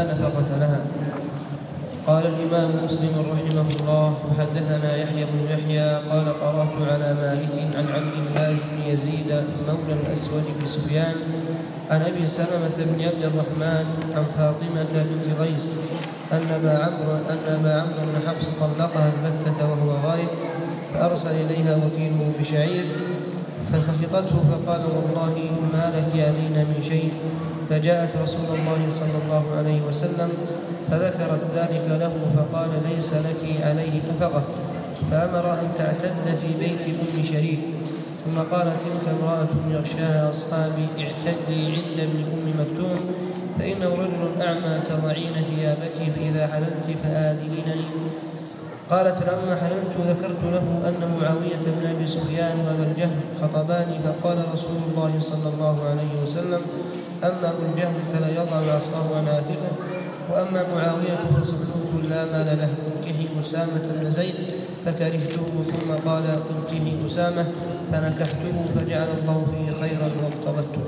لا نفقة لها. قال الإمام مسلم رحمه الله: وحدثنا يحيى بن يحيى قال: قرأت على مالك عن عبد الله بن يزيد مولى الأسود بن سفيان عن أبي سلمة بن عبد الرحمن عن فاطمة بنت غيس أن أبا عمرو بن حفص طلقها البتة وهو غائب، فأرسل إليها وكيله بشعير فسخطته فقال: والله ما لك علينا من شيء. فجاءت رسول الله صلى الله عليه وسلم فذكرت ذلك له فقال: ليس لك عليه نفقة. فأمر أن تعتد في بيت أم شريك. ثم قال: تلك امرأة يغشاها أصحابي اعتدي عند ابن أم مكتوم، فإنه رجل أعمى تضعين ثيابك، فإذا حللت فآذنيني. قالت: لما حللت ذكرت له أن معاوية بن أبي سفيان وأبا الجهم خطباني، فقال رسول الله صلى الله عليه وسلم: أما أبو الجهم فلا يضع عصاه عن عاتقه، وأما معاوية فصدوق لا مال له، انكحي أسامة بن زيد. فكرهته، ثم قال: انكحي أسامة، فنكحته فجعل الله فيه خيرا واقتضته.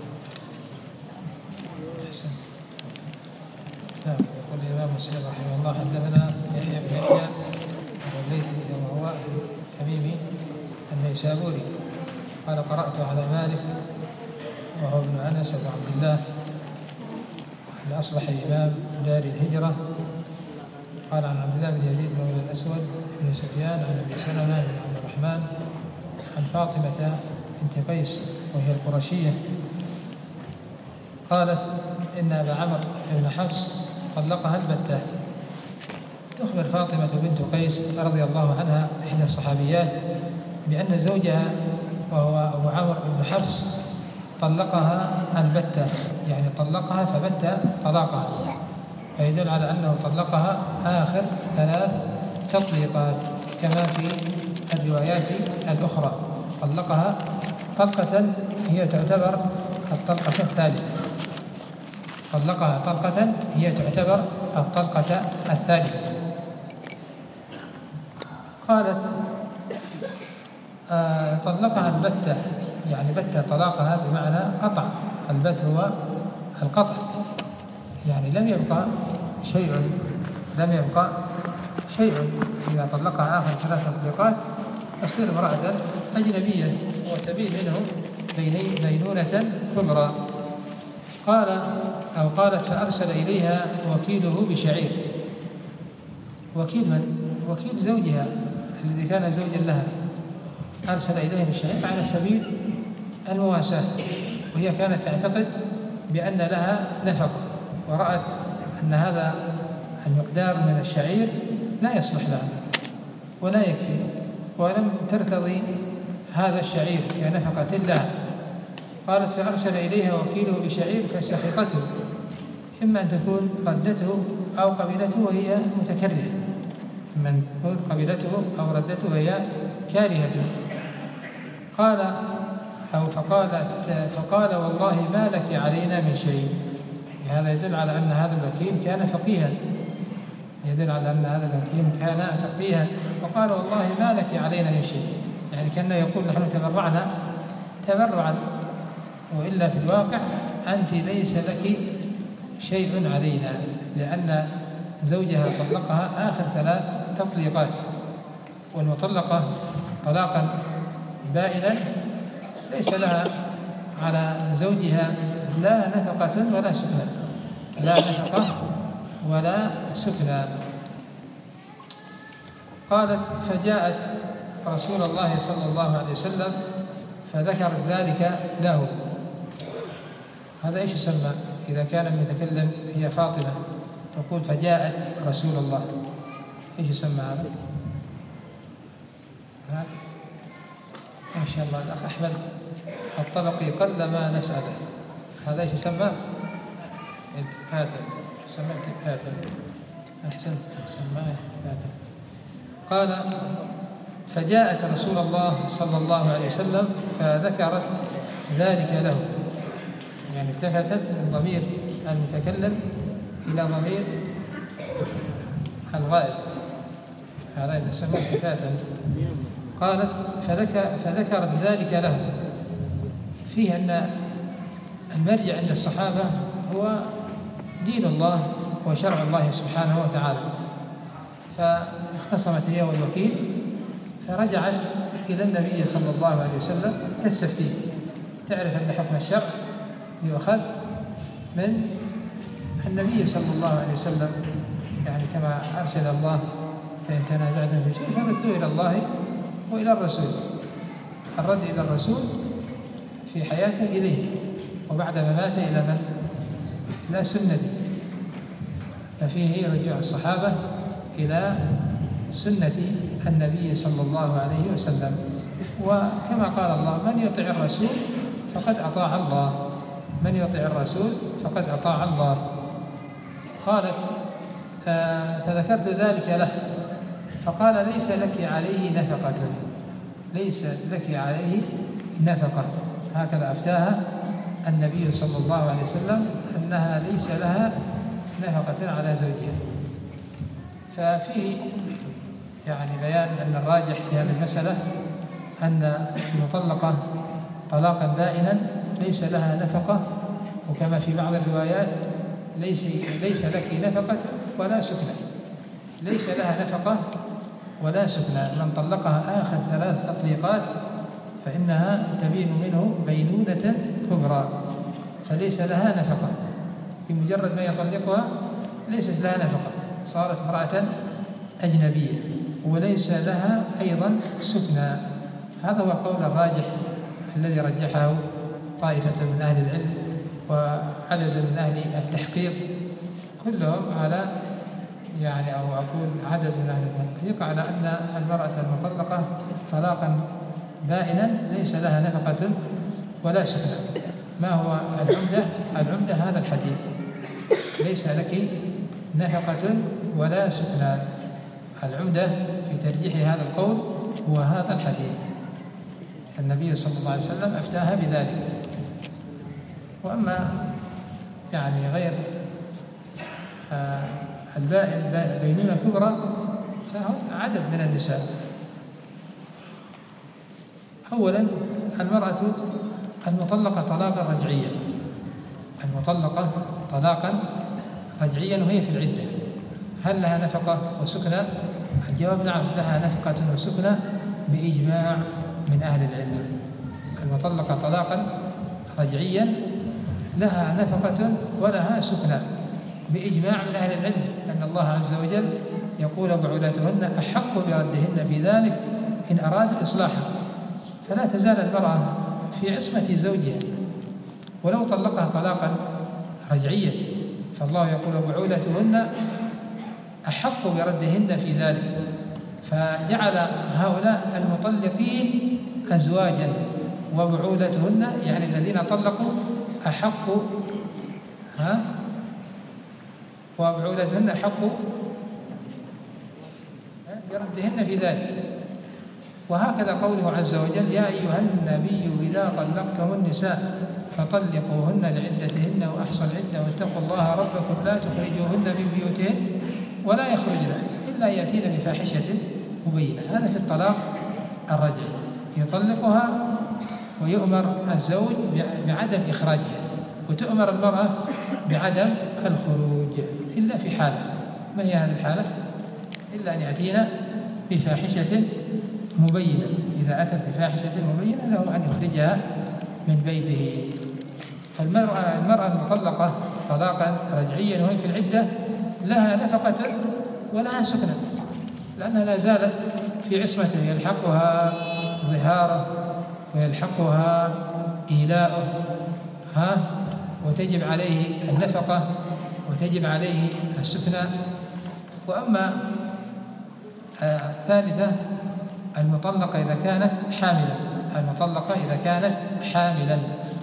يقول الإمام مسلم رحمه الله: حدثنا يحيى بن يحيى الليثي وهو حبيبي النيسابوري قال: قرأت على مالك وهو ابن أنس بن عبد الله أصبح إمام دار الهجرة. قال عن عبد الله بن يزيد مولى الأسود بن سفيان عن أبي سلمة بن عبد الرحمن عن فاطمة بنت قيس وهي القرشية قالت: إن أبا عمرو بن حفص طلقها البتة. تخبر فاطمة بنت قيس رضي الله عنها إحدى الصحابيات بأن زوجها وهو أبو عمرو بن حفص طلقها البتة، يعني طلقها فبت طلاقها، فيدل على أنه طلقها آخر 3 تطليقات كما في الروايات الأخرى. طلقها طلقة هي تعتبر الطلقة الثالثة، طلقها طلقة هي تعتبر الطلقة الثالثة. قالت: طلقها البتة، يعني بت طلاقها بمعنى قطع. البت هو القطع، يعني لم يبقى شيء. إذا طلقها آخر 3 تطليقات تصير امرأة أجنبية وتبين منه بينونة كبرى. قالت: فأرسل إليها وكيله بشعير. وكيل من؟ وكيل زوجها الذي كان زوجا لها، أرسل إليها بشعير على سبيل المواساة، وهي كانت تعتقد بأن لها نفقة، ورأت أن هذا المقدار من الشعير لا يصلح لها ولا يكفي، ولم ترتضي هذا الشعير كنفقة لها. قالت: فأرسل إليها وكيله بشعير فسخطته، إما أن تكون ردته أو قبلته وهي متكرهة، إما أن تكون قبلته أو ردته وهي كارهة. فقال: والله ما لك علينا من شيء. هذا يدل على أن هذا الوكيل كان فقيها، وقال: والله ما لك علينا من شيء، يعني كان يقول: نحن تبرعنا تبرعا، وإلا في الواقع أنت ليس لك شيء علينا، لأن زوجها طلقها آخر 3 تطليقات، والمطلقة طلاقا بائنا ليس لها على زوجها لا نفقة ولا سكنى. قالت: فجاءت رسول الله صلى الله عليه وسلم فذكرت ذلك له. هذا إيش يسمى إذا كان المتكلم هي فاطمة تقول فجاءت رسول الله؟ إيش يسمى هذا؟ ما شاء الله الأخ أحمد الطبقي قل ما نسأله، هذا إيش يسمى؟ كاتب، سمعت كاتب، أحسنت، سماه كاتب. قال: فجاءت رسول الله صلى الله عليه وسلم فذكرت ذلك له، يعني التفتت من ضمير المتكلم إلى ضمير الغائب، هذا يسمى التفاتا. قالت: فذكرت ذلك له، فيه أن المرجع عند الصحابة هو دين الله هو شرع الله سبحانه وتعالى. فاختصمت هي والوكيل، فرجعت إلى النبي صلى الله عليه وسلم تستفتيه، تعرف أن حكم الشرع يؤخذ من النبي صلى الله عليه وسلم، يعني كما أرشد الله: فإن تنازعتم في شيء فردوا إلى الله وإلى الرسول. الرد إلى الرسول في حياته إليه، وبعد مماته إلى من؟ إلى سنته. ففيه رجوع الصحابة إلى سنة النبي صلى الله عليه وسلم. وكما قال الله: من يطع الرسول فقد أطاع الله، من يطع الرسول فقد أطاع الله. قالت: فذكرت ذلك له فقال: ليس لك عليه نفقة، ليس لك عليه نفقة. هكذا أفتاها النبي صلى الله عليه وسلم أنها ليس لها نفقة على زوجها. ففيه يعني بيان أن الراجح في هذه المسألة أن المطلقة طلاقا بائنا ليس لها نفقة، وكما في بعض الروايات ليس لك نفقة ولا سكنى، ليس لها نفقة ولا سكنى. من طلقها آخر 3 تطليقات فإنها تبين منه بينونة كبرى، فليس لها نفقة. بمجرد ما يطلقها ليست لها نفقة، صارت امرأة أجنبية، وليس لها أيضا سكنى. هذا هو القول الراجح الذي رجحه طائفة من أهل العلم وعدد من أهل التحقيق، كلهم على يعني أو أقول عدد من أهل التحقيق على أن المرأة المطلقة طلاقا بائنا ليس لها نفقة ولا سكنى. ما هو العمدة؟ العمدة هذا الحديث: ليس لك نفقة ولا سكنى. العمدة في ترجيح هذا القول هو هذا الحديث. النبي صلى الله عليه وسلم أفتاها بذلك. وأما يعني غير البائن بينونة كبرى فهو عدد من النساء. أولا المرأة المطلقة طلاقا رجعيا، المطلقة طلاقا رجعيا وهي في العدة، هل لها نفقة وسكنى؟ الجواب: نعم، لها نفقة وسكنى بإجماع من أهل العلم. المطلقة طلاقا رجعيا لها نفقة ولها سكنى بإجماع من أهل العلم، أن الله عز وجل يقول: وبعولتهن أحق بردهن بذلك إن أرادوا إصلاحا. فلا تزال المرأة في عصمة زوجها ولو طلقها طلاقا رجعيا، فالله يقول: وبعولتهن أحق بردهن في ذلك. فجعل هؤلاء المطلقين أزواجا، وبعولتهن يعني الذين طلقوا أحق وبعولتهن أحق بردهن في ذلك. وهكذا قوله عز وجل: يا أيها النبي إذا طلقتم النساء فطلقوهن لعدتهن وأحصوا العدة واتقوا الله ربكم لا تخرجوهن من بيوتهن ولا يخرجن إلا يأتين بفاحشة مبينة. هذا في الطلاق الرجعي، يطلقها ويؤمر الزوج بعدم إخراجها، وتؤمر المرأة بعدم الخروج إلا في حالة. ما هي هذه الحالة؟ إلا أن يأتينا بفاحشة مبينة. إذا أتت بفاحشة مبينة له أن يخرجها من بيته. فالمرأة المطلقة طلاقا رجعيا وهي في العدة لها نفقة ولها سكنى، لأنها لا زالت في عصمته، يلحقها ظهاره ويلحقها إيلاؤه وتجب عليه النفقة وتجب عليه السكنى. وأما الثالثة المطلقة إذا كانت حاملا، المطلقة إذا كانت حاملا،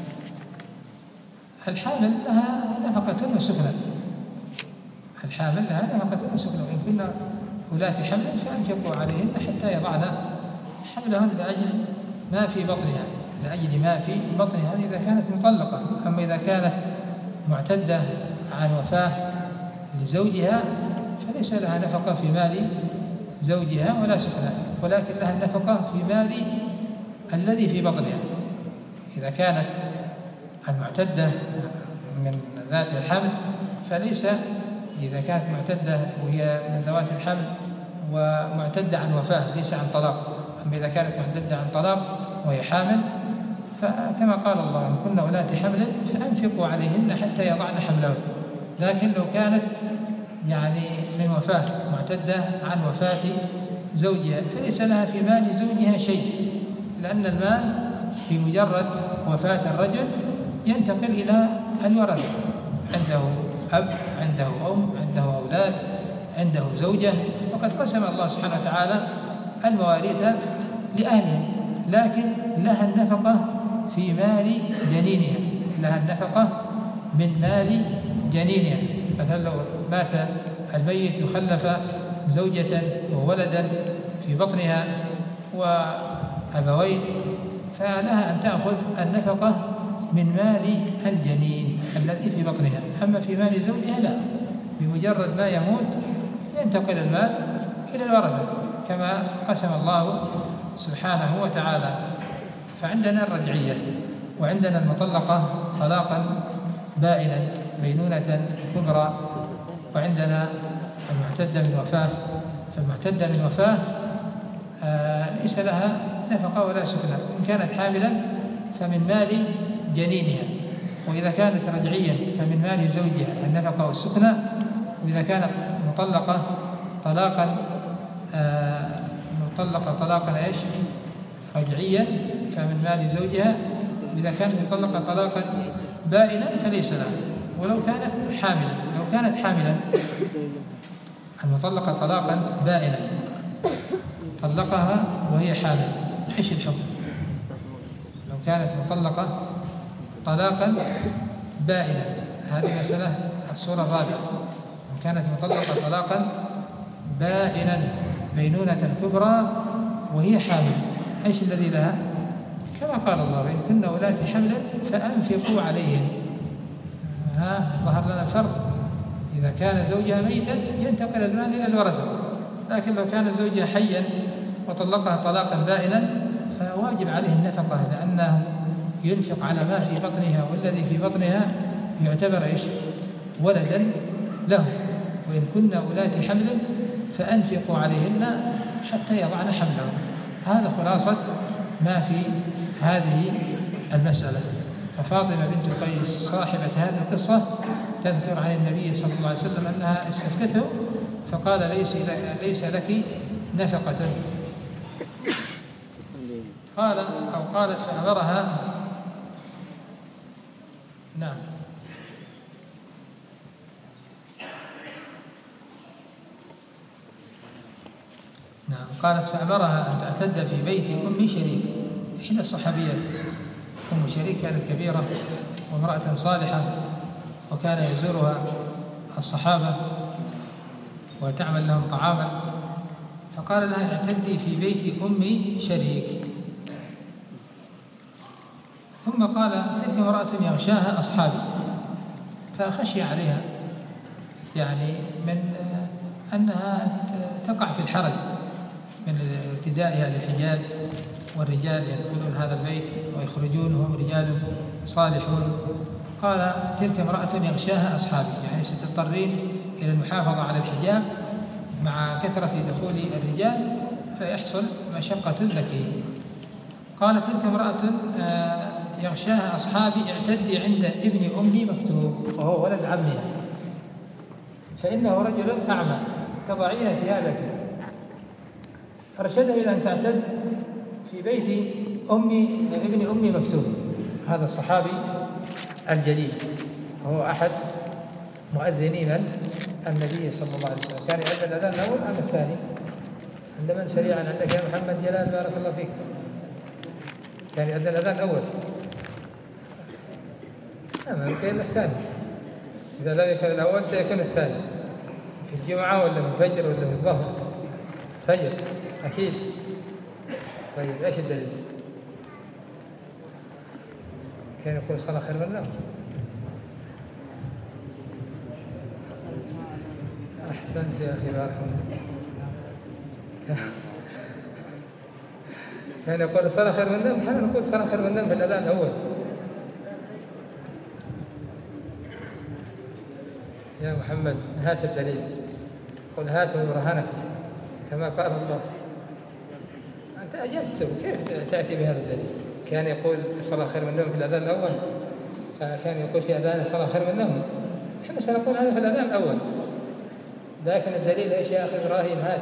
الحامل لها نفقة وسكنى، الحامل لها نفقة وسكنى. وإن كنا ولاة حمل فأنفقوا عليهن حتى يضعن حملهن لأجل ما في بطنها، لأجل ما في بطنها إذا كانت مطلقة. أما إذا كانت معتدة عن وفاة لزوجها فليس لها نفقة في مال زوجها ولا سكنى، ولكن لها النفقة في مال الذي في بطنها. إذا كانت المعتدة من ذات الحمل فليس إذا كانت معتدة وهي من ذوات الحمل ومعتدة عن وفاة ليس عن طلاق، أما إذا كانت معتدة عن طلاق وهي حامل فكما قال الله: إن كن أولات حمل فأنفقوا عليهن حتى يضعن حملهن. لكن لو كانت يعني من وفاة، معتدة عن وفاة زوجها، فليس لها في مال زوجها شيء، لأن المال في مجرد وفاة الرجل ينتقل إلى الورثة، عنده أب، عنده أم، عنده أولاد، عنده زوجة، وقد قسم الله سبحانه وتعالى المواريث لأهلها، لكن لها النفقة في مال جنينها، لها النفقة من مال جنينها. مثلا لو مات الميت يخلف زوجة وولدا في بطنها وأبوين، فلها أن تأخذ النفقة من مال الجنين الذي في بطنها. أما في مال زوجها لا، بمجرد ما يموت ينتقل المال إلى الورثة كما قسم الله سبحانه وتعالى. فعندنا الرجعية، وعندنا المطلقة طلاقا بائنا بينونة كبرى، وعندنا المعتدة من وفاة. فالمعتدة من وفاة ليس لها نفقة ولا سكنى، إن كانت حاملا فمن مال جنينها، وإذا كانت رجعيا فمن مال زوجها النفقة والسكنى، وإذا كانت مطلقة طلاقا إيش؟ رجعيا فمن مال زوجها، وإذا كانت مطلقة طلاقا بائنا فليس لها. ولو كانت حاملا المطلقة طلاقا بائنا طلقها وهي حامل، ايش الحكم؟ لو كانت مطلقة طلاقا بائنا، هذه مسألة الصورة الرابعة. لو كانت مطلقة طلاقا بائنا بينونة كبرى وهي حامل، ايش الذي لها؟ كما قال الله: إن كن أولات حمل فأنفقوا عليهن. ظهر لنا الفرق. إذا كان زوجها ميتا ينتقل المال إلى الورثة، لكن لو كان زوجها حيا وطلقها طلاقا بائنا فواجب عليه النفقة، لأنه ينفق على ما في بطنها، والذي في بطنها يعتبر إيش؟ ولدا له. وإن كن أولات حمل فأنفقوا عليهن حتى يضعن حملهن. هذا خلاصة ما في هذه المسألة. ففاطمة بنت قيس صاحبة هذه القصة تذكر عن النبي صلى الله عليه وسلم أنها استفتته فقال: ليس لك نفقة. قالت فأمرها. نعم. قالت فأمرها أن تعتد في بيت أم شريك، إحدى الصحابيات. أم شريك كانت كبيرة وامرأة صالحة، وكان يزورها الصحابة وتعمل لهم طعاما، فقال لها: اعتدي في بيت أم شريك. ثم قال: تلك امرأة يغشاها أصحابي، فخشي عليها يعني من أنها تقع في الحرج من ارتدائها للحجاب، والرجال يدخلون هذا البيت ويخرجون وهم رجال صالحون. قال: تلك امرأة يغشاها أصحابي، يعني ستضطرين إلى المحافظة على الحجاب مع كثرة دخول الرجال فيحصل مشقة لك. قال: تلك امرأة يغشاها أصحابي، اعتدي عند ابن أمي مكتوب، وهو ولد عمها، فإنه رجل أعمى، تضعين ثيابك. أرشدها إلى أن تعتد في بيت ابن أمي مكتوب. هذا الصحابي الجليل وهو أحد مؤذني النبي صلى الله عليه وسلم. كان يؤذن الأذان الأول أم الثاني؟ عندما سريعا عندك يا محمد جلال بارك الله فيك. كان يؤذن الأذان الأول، ما يمكن إلا الثاني. إذا لم يكن الأول سيكون الثاني، في الجمعة ولا في الفجر ولا في الظهر؟ فجر أكيد. طيب إيش الدليل؟ كان يقول الصلاة خير من النوم. أحسنت يا أخي بارك الله. كان يقول الصلاة خير من النوم، نحن نقول الصلاة خير من النوم في الأذان الأول. يا محمد هات الدليل، قل هاتوا برهانكم كما قال الله. أنت أجبت، كيف تأتي بهذا الدليل؟ كان يقول الصلاة خير من النوم في الأذان الأول، فكان يقول في أذان الصلاة خير من النوم، احنا سنقول هذا في الأذان الأول، لكن الدليل ايش يا أخي إبراهيم؟ هات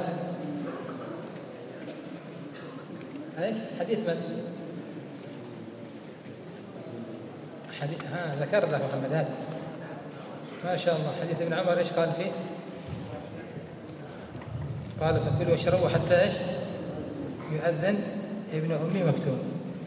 ايش حديث من؟ حديث ذكر له محمد، هات ما شاء الله. حديث ابن عمر ايش قال فيه؟ قال فكلوا واشربوا حتى ايش؟ يؤذن ابن أمي مكتوم.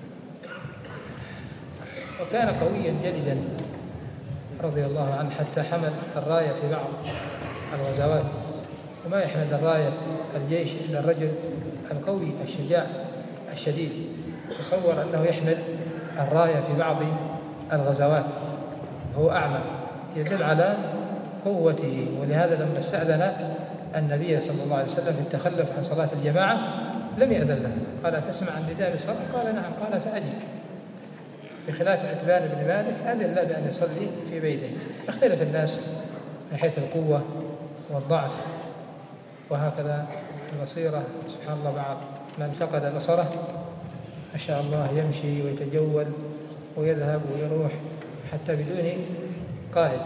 وكان قويا جلدا رضي الله عنه حتى حمل الراية في بعض الغزوات، وما يحمل الراية الجيش إلا الرجل القوي الشجاع الشديد. تصور أنه يحمل الراية في بعض الغزوات هو أعمى، يدل على قوته. ولهذا لما استأذن النبي صلى الله عليه وسلم في التخلف عن صلاة الجماعة لم يأذن له، قال تسمع عن نداء بالصلاة؟ قال نعم، قال فأجب. بخلاف عتبان بن مالك أذن له بأن يصلي في بيته. يختلف الناس من حيث القوة والضعف، وهكذا البصيرة. سبحان الله، بعض من فقد بصره ما شاء الله يمشي ويتجول ويذهب ويروح حتى بدون قائد.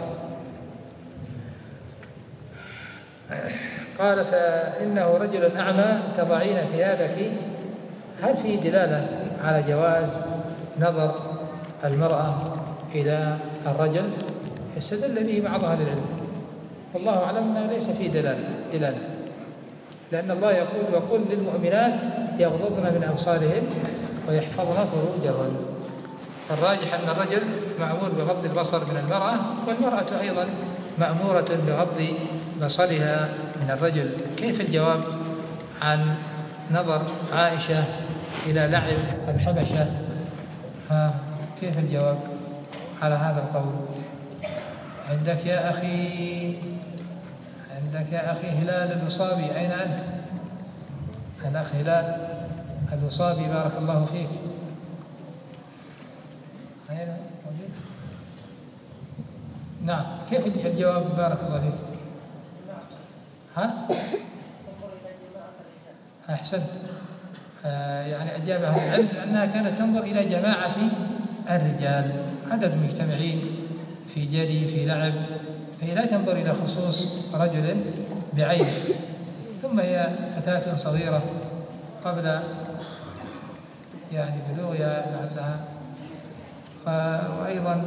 قال فإنه رجل أعمى تضعين ثيابك. هل فيه دلالة على جواز نظر المرأة إلى الرجل؟ استدل به بعض أهل العلم، والله أعلم أنه ليس فيه دلالة، لأن الله يقول وقل للمؤمنات يغضضن من أبصارهن ويحفظن فروجهن. الراجح أن الرجل مأمور بغض البصر من المرأة، والمرأة أيضا مأمورة بغض بصرها من الرجل. كيف الجواب عن نظر عائشة إلى لعب الحبشة؟ كيف الجواب على هذا القول؟ عندك يا أخي هلال الوصابي، أين أنت؟ الأخ هلال الوصابي بارك الله فيك. أين؟ نعم، كيف الجواب بارك الله فيك؟ أحسنت. يعني أجاب أهل العلم أنها كانت تنظر إلى جماعة الرجال، عدد مجتمعين في جري في لعب، فهي لا تنظر إلى خصوص رجل بعينه. ثم هي فتاة صغيرة قبل يعني بلوغها لعلها، وأيضا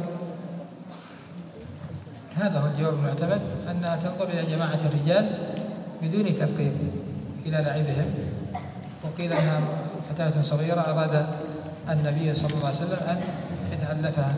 هذا هو الجواب المعتمد، أنها تنظر إلى جماعة الرجال بدون تفقير إلى لعبهم. وقيل أنها فتاة صغيرة أراد النبي صلى الله عليه وسلم أن يتعلفها.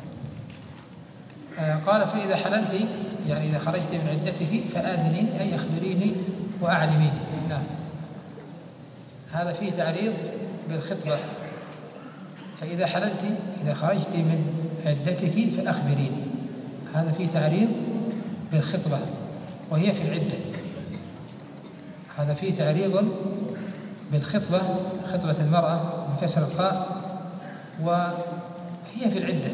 قال فإذا حللت، يعني إذا خرجت من عدتك فآذني، أي أخبريني وأعلميني. نعم، هذا فيه تعريض بالخطبة. فإذا حللت، إذا خرجت من عدتك فأخبريني، هذا فيه تعريض بالخطبة وهي في العدة. هذا فيه تعريض بالخطبة، خطبة المرأة بكسر الخاء، وهي في العدة.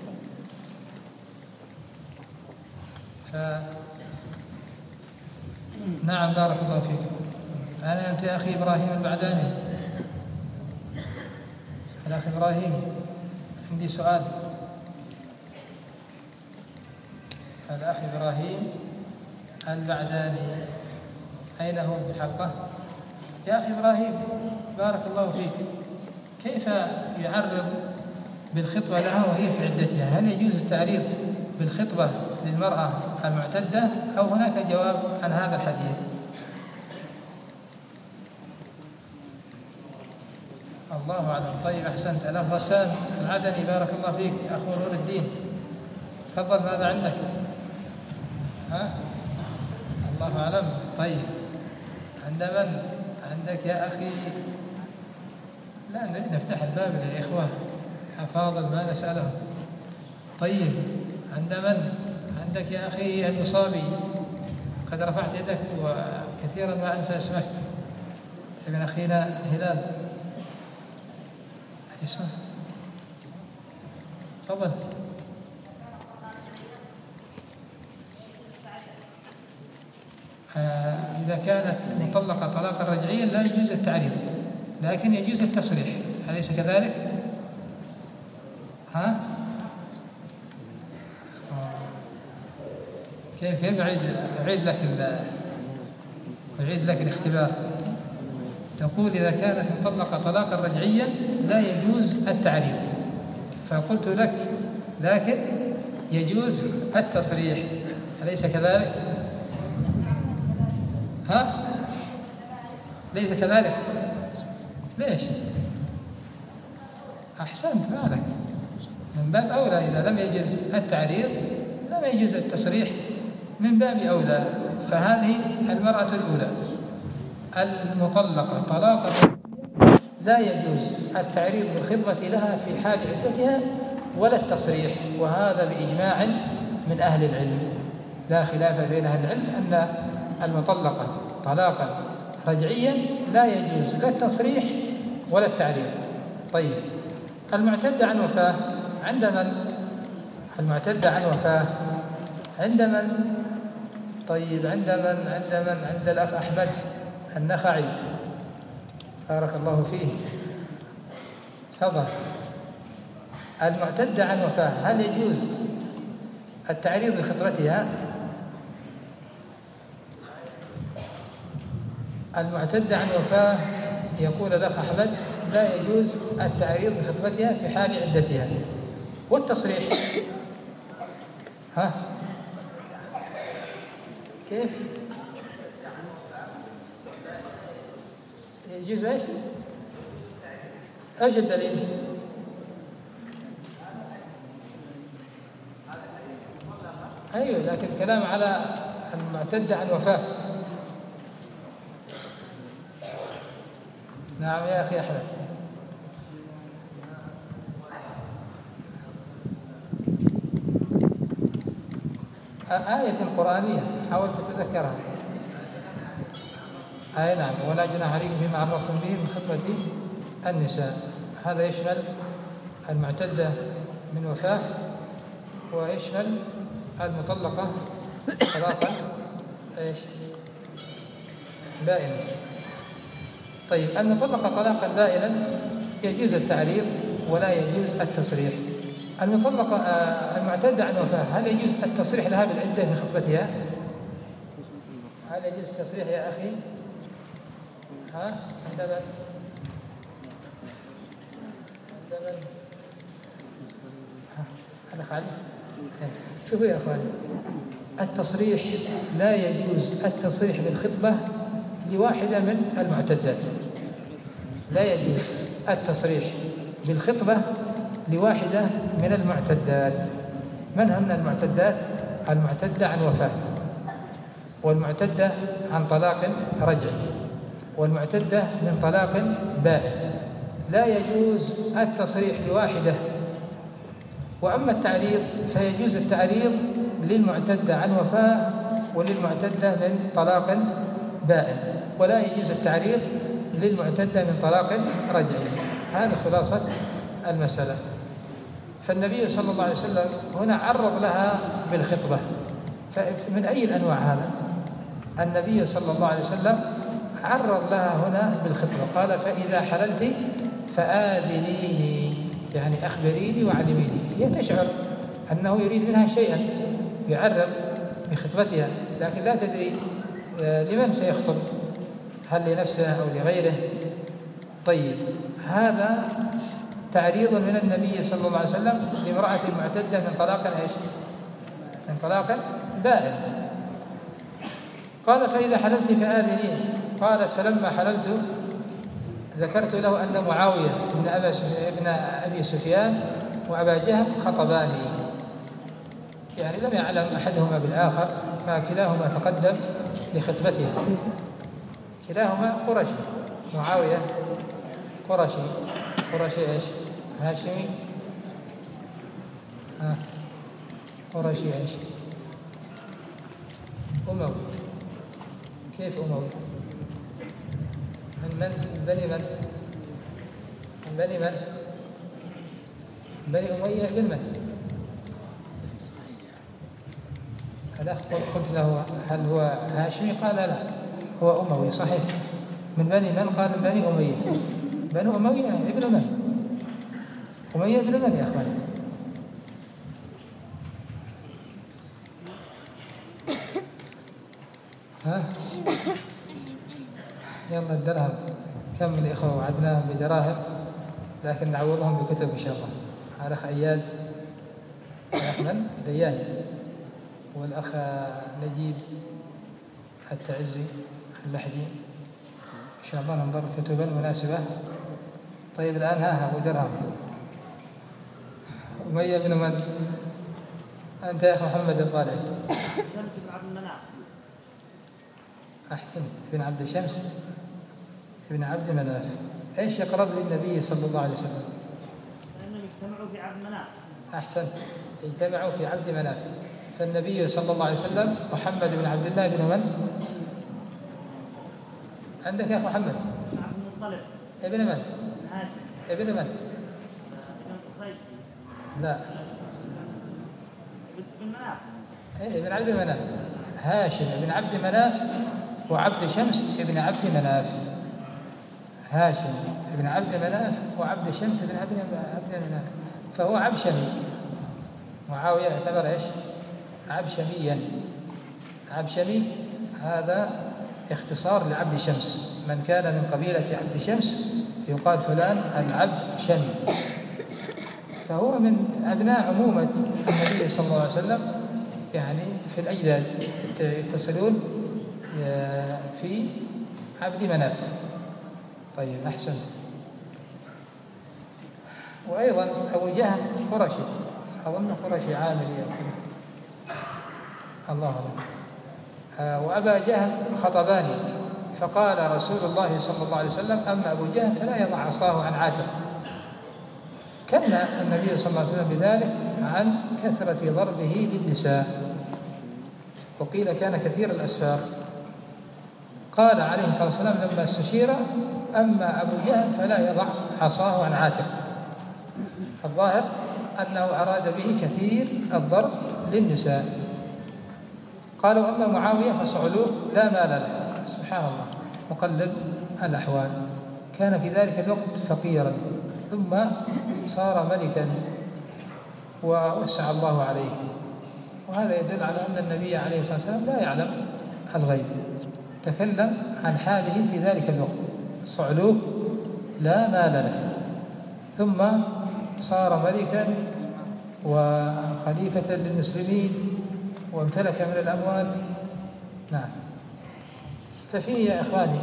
نعم بارك الله فيك. أنت يا أخي إبراهيم البعداني. الأخ إبراهيم عندي سؤال. الأخ إبراهيم البعداني أين هو في الحلقة؟ يا أخي إبراهيم بارك الله فيك، كيف يعرض بالخطبة لها وهي في عدتها؟ هل يجوز التعريض بالخطبة للمرأة المعتدة أو هناك جواب عن هذا الحديث؟ الله أعلم. طيب أحسنت. الأخ غسان العدني بارك الله فيك، أخو نور الدين، تفضل ماذا عندك؟ الله أعلم. طيب عند من؟ عندك يا أخي؟ لا نريد نفتح الباب للإخوة فاضل ما نسألهم. طيب عند من؟ عندك يا أخي الوصابي، قد رفعت يدك وكثيرا ما أنسى اسمك، ابن أخينا هلال. اسمه تفضل. إذا كانت مطلقة طلاقا رجعيا لا يجوز التعريض، لكن يجوز التصريح، أليس كذلك؟ ها؟ كيف أعيد لك الاختبار. تقول إذا كانت مطلقة طلاقا رجعيا لا يجوز التعريض، فقلت لك لكن يجوز التصريح، أليس كذلك؟ ها؟ ليس كذلك؟ ليش؟ أحسنت، ما لك، من باب أولى إذا لم يجوز التعريض لم يجوز التصريح، من باب أولى. فهذه المرأة الأولى المطلقة طلاقا لا يجوز التعريض بالخطبة لها في حال عدتها ولا التصريح، وهذا بإجماع من أهل العلم، لا خلاف بين أهل العلم أن المطلقة طلاقا رجعيا لا يجوز لا التصريح ولا التعريض. طيب، المعتدة عن وفاة عند من؟ المعتدة عن وفاة عند من؟ طيب، عند من؟ عند الأخ أحمد النخعي، بارك الله فيه، تفضل. المعتدة عن وفاة هل يجوز التعريض بخطبتها؟ المعتدة عن وفاة يقول الأخ أحمد لا يجوز التعريض بخطبتها في حال عدتها، والتصريح ها كيف؟ يجوز ايش؟ ايش الدليل؟ ايوه، لكن الكلام على المعتدة عن وفاة. نعم يا أخي أحمد. آية قرآنية حاولت تتذكرها. نعم، ولا جناح عليكم فيما عرضتم به من خطبة النساء. هذا يشمل المعتدة من وفاة ويشمل المطلقة طلاقا ايش؟ بائنا. طيب، المطلقة طلاقا بائنا يجوز التعريض ولا يجوز التصريح. المطلقة المعتدة عن وفاة هل يجوز التصريح لها بالعدة في خطبتها؟ هل يجوز التصريح يا أخي؟ ها؟ عند من؟ أنا خالد. شوفوا يا أخواني، التصريح لا يجوز التصريح بالخطبة لواحدة من المعتدات، لا يجوز التصريح بالخطبة لواحدة من المعتدات. من هن المعتدات؟ المعتدة عن وفاة، والمعتدة عن طلاق رجعي، والمعتدة من طلاق بائن. لا يجوز التصريح لواحدة. وأما التعريض فيجوز التعريض للمعتدة عن وفاة وللمعتدة من طلاق بائن، ولا يجوز التعريض للمعتدة من طلاق رجعي. هذا خلاصة المسألة. فالنبي صلى الله عليه وسلم هنا عرض لها بالخطبة. فمن أي الأنواع هذا؟ النبي صلى الله عليه وسلم عرض لها هنا بالخطبة، قال فإذا حللت فآذنيني، يعني أخبريني وعلميني. هي تشعر أنه يريد منها شيئا، يعرض بخطبتها، لكن لا تدري لمن سيخطب، هل لنفسه أو لغيره. طيب، هذا تعريض من النبي صلى الله عليه وسلم لامرأة معتدة من طلاق ايش؟ من طلاق بائن. قال فإذا حللت فآذنيني. قالت فلما حللت ذكرت له أن معاوية ابن أبي سفيان وأبا جهل خطباني، يعني لم يعلم أحدهما بالآخر، فكلاهما تقدم لخطبتها. كلاهما قرشي، معاوية قرشي ايش؟ هاشمي. قرشي ايش؟ أموي. كيف أموي؟ من بني من؟ من بني من؟ بني أمية بن من؟ الأخ قلت له هل هو هاشمي؟ قال لا، هو أموي صحيح. من بني من؟ قال من بني أمية. بنو أمية ابن من؟ أمية ابن من يا أخوان؟ ها؟ يلا الدرهم كم من الإخوة وعدناهم بدراهم، لكن نعوضهم بكتب إن شاء الله. الأخ أياد، الأخ من؟ ديان، والأخ نجيب التعزي اللحدي، إن شاء الله ننظر كتبا مناسبة. طيب الآن ها أبو درهم. أمية بن من؟ أنت يا أخ محمد الطالعي. شمس بن عبد المناف. أحسن، بن عبد شمس بن عبد مناف. إيش يقرب للنبي صلى الله عليه وسلم؟ لأنهم اجتمعوا في عبد مناف. أحسن، اجتمعوا في عبد مناف. فالنبي صلى الله عليه وسلم محمد بن عبد الله بن من؟ عندك يا أخ محمد؟ بن عبد المطلب. ابن من؟ هاشم. ابن من؟ ابن قصي. لا. بن مناف. إيه ابن عبد مناف. هاشم بن عبد مناف وعبد شمس بن عبد مناف. هاشم بن عبد مناف وعبد شمس بن عبد مناف، فهو عبشمي. معاوية يعتبر ايش؟ عبشميا. عبشمي هذا اختصار لعبد شمس، من كان من قبيلة عبد شمس يقال فلان العبشمي، فهو من أبناء عمومة النبي صلى الله عليه وسلم، يعني في الأجداد يتصلون في عبد مناف. طيب أحسن. وأيضا أبو جهل قرشي، أظن قرشي عاملي الله أعلم. وأبا جهل خطباني، فقال رسول الله صلى الله عليه وسلم أما أبو جهل فلا يضع عصاه عن عاتقه. كنا النبي صلى الله عليه وسلم بذلك عن كثرة ضربه للنساء، وقيل كان كثير الأسفار. قال عليه الصلاة والسلام لما استشير أما أبو جهل فلا يضع عصاه عن عاتقه. الظاهر أنه أراد به كثير الضرب للنساء. قالوا أما معاوية فصعلوه لا مال له. سبحان الله، مقلب الأحوال. كان في ذلك الوقت فقيرا ثم صار ملكا ووسع الله عليه، وهذا يدل على أن النبي عليه الصلاة والسلام لا يعلم الغيب. تكلم عن حاله في ذلك الوقت. صعلوه لا مال له، ثم صار ملكا وخليفة للمسلمين وامتلك من الأموال. نعم. ففيه يا إخواني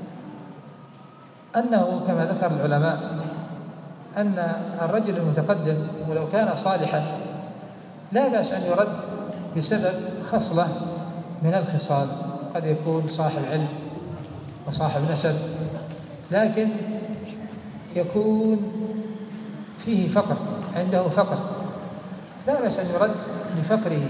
أنه كما ذكر العلماء أن الرجل المتقدم ولو كان صالحا لا بأس أن يرد بسبب خصلة من الخصال. قد يكون صاحب علم وصاحب نسب، لكن يكون فيه فقر، عنده فقر، لا بأس أن يرد لفقره.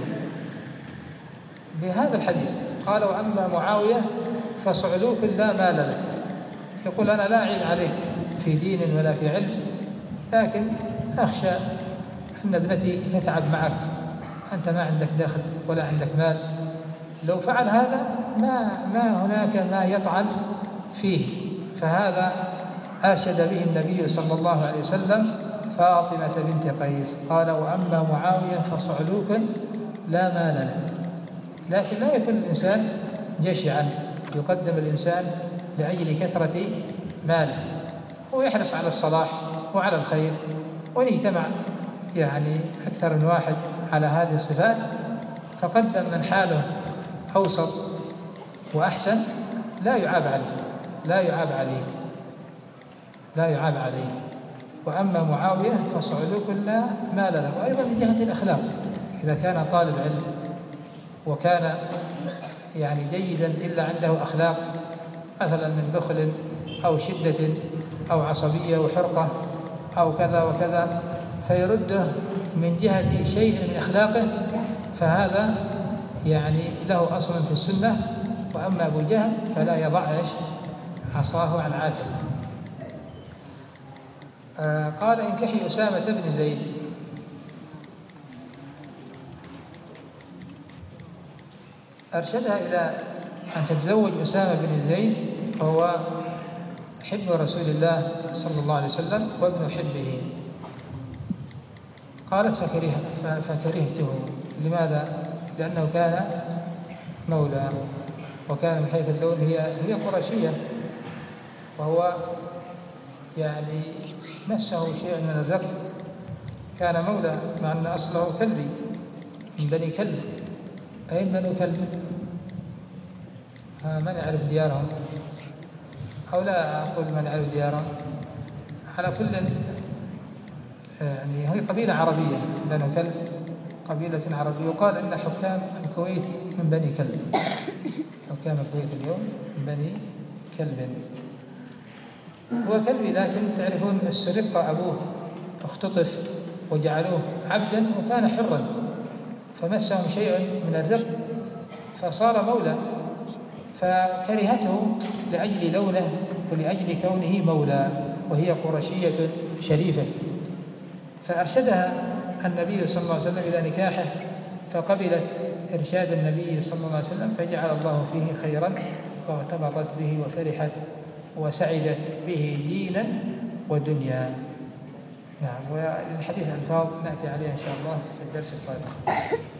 بهذا الحديث قال وأما معاوية فصعلوك لا مال له. يقول أنا لا أعيب عليه في دين ولا في علم، لكن أخشى أن ابنتي تتعب معك، أنت ما عندك دخل ولا عندك مال. لو فعل هذا ما هناك ما يطعن فيه. فهذا أرشد به النبي صلى الله عليه وسلم فاطمة بنت قيس. قال وأما معاوية فصعلوك لا مال له. لكن لا يكون الإنسان جشعا يقدم الإنسان لأجل كثرة ماله، ويحرص على الصلاح وعلى الخير، ويجتمع يعني أكثر من واحد على هذه الصفات، فقدم من حاله أوسط وأحسن لا يعاب عليه، لا يعاب عليه، لا يعاب عليه. وأما معاوية فصعلوك لا مال له. وأيضا من جهة الأخلاق، إذا كان طالب علم وكان يعني جيدا إلا عنده أخلاق مثلا من بخل أو شدة أو عصبية وحرقة أو كذا وكذا، فيرده من جهة شيء من أخلاقه، فهذا يعني له أصل في السنة. وأما أبو جهل فلا يضع عصاه عن عاتقه. قال انكحي أسامة بن زيد. أرشدها إلى أن تتزوج أسامة بن زيد وهو حب رسول الله صلى الله عليه وسلم وابن حبه. قالت فكرهته. لماذا؟ لأنه كان مولى، وكان من حيث اللون هي قرشية، وهو يعني مسه شيء من الرق، كان مولى مع أن أصله كلبي من بني كلب. أين بنو كلب؟ من يعرف ديارهم؟ أو لا أقول من يعرف ديارهم، على كل يعني هي قبيلة عربية، بنو كلب قبيلة عربية. يقال أن حكام الكويت من بني كلب، حكام الكويت اليوم من بني كلب. هو كلبي، لكن تعرفون السرقة أبوه اختطف وجعلوه عبدا وكان حرا، فمسهم شيء من الرق فصار مولى، فكرهته لأجل لونه ولأجل كونه مولى، وهي قرشية شريفة. فأرشدها النبي صلى الله عليه وسلم إلى نكاحه، فقبلت إرشاد النبي صلى الله عليه وسلم، فجعل الله فيه خيرا، فارتبطت به وفرحت وسعدت به دينا ودنيا. نعم. والحديث الألفاظ نأتي عليها إن شاء الله في الدرس القادم.